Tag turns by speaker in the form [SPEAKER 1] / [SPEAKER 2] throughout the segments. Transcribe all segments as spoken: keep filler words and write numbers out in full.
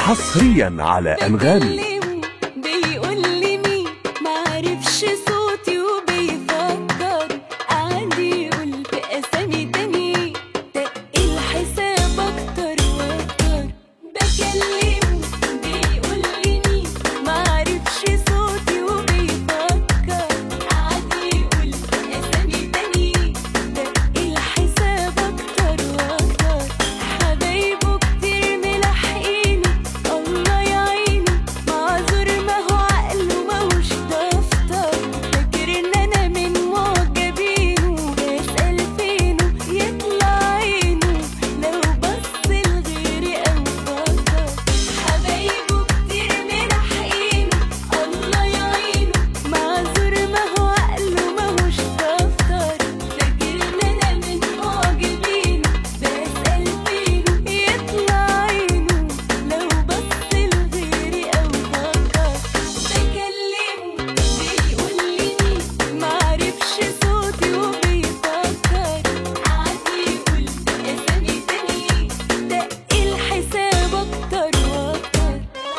[SPEAKER 1] حصريا على أنغامي.
[SPEAKER 2] بيقول لي مين معرفش صوتي وبيفكر قاعد يقول في أسامي تاني دق الحساب أكتر وأكتر. بكلمه بيقول لي مين معرفش صوتي وبيفكر قاعد يقول في أسامي تاني دق الحساب أكتر وأكتر. حبايبه كتير ملاحقيني الله يعينه معذور ما هو عقله ماهوش دفتر. فاكر ان انا من معجبينه بسأل فينه يطلع عينه لو بص لغيري او فكر. حبايبه كتير ملاحقينه الله يعينه معذور ما هو عقله ماهوش دفتر. فاكر ان انا من معجبينه بسأل فينه يطلع عينه لو بص لغيري او فكر. بكلمه بيقول لي مين معرفش صوتي وبيفكر قعد يقول اسامي تاني دق الحساب اكتر واكتر.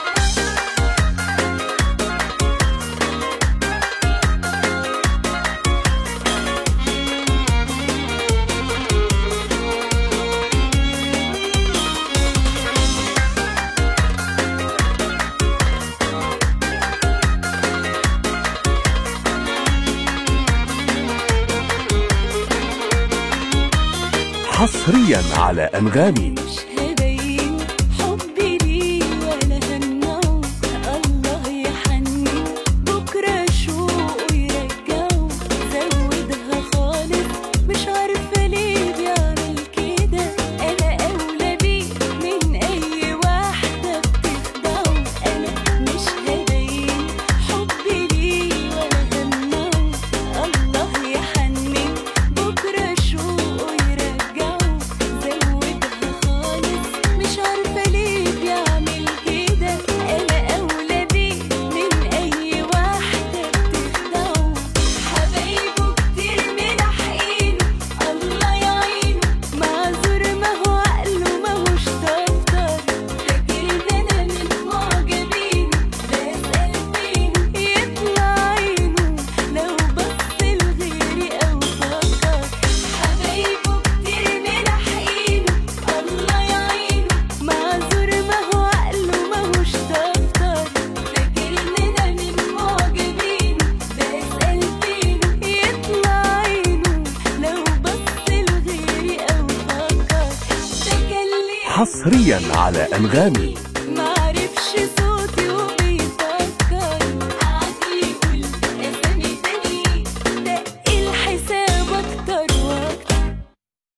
[SPEAKER 1] حصريا على أنغامي.
[SPEAKER 2] مش هبين حبي ليه ولا همنعه الله يحني بكرة شوقه يرجعه. زودها خالص مش عارفة ليه بيعمل كده. أنا أولى بيه من أي واحدة بتخدعه. أنا مش هبين حبي ليه ولا همنعه الله يحني بكرة شوقه يرجعه. زودها خالص مش عارفة ليه بيعمل كده. أنا أولى بيه من أي واحدة بتخدعه. حبايبه كتير ملاحقينه الله يعينه معذور ما هو عقله ماهوش دفتر. فاكر إن أنا من معجبينه بسأل فينه يطلع عينه لو بص لغيري أو فكر. حبايبه كتير ملاحقينه الله يعينه معذور ما هو عقله ماهوش دفتر. فاكر إن أنا من معجبينه بسأل فينه يطلع عينه لو بص لغيري أو فكر. بكلمه
[SPEAKER 1] حصريا على أنغامي.
[SPEAKER 2] معرفش صوتي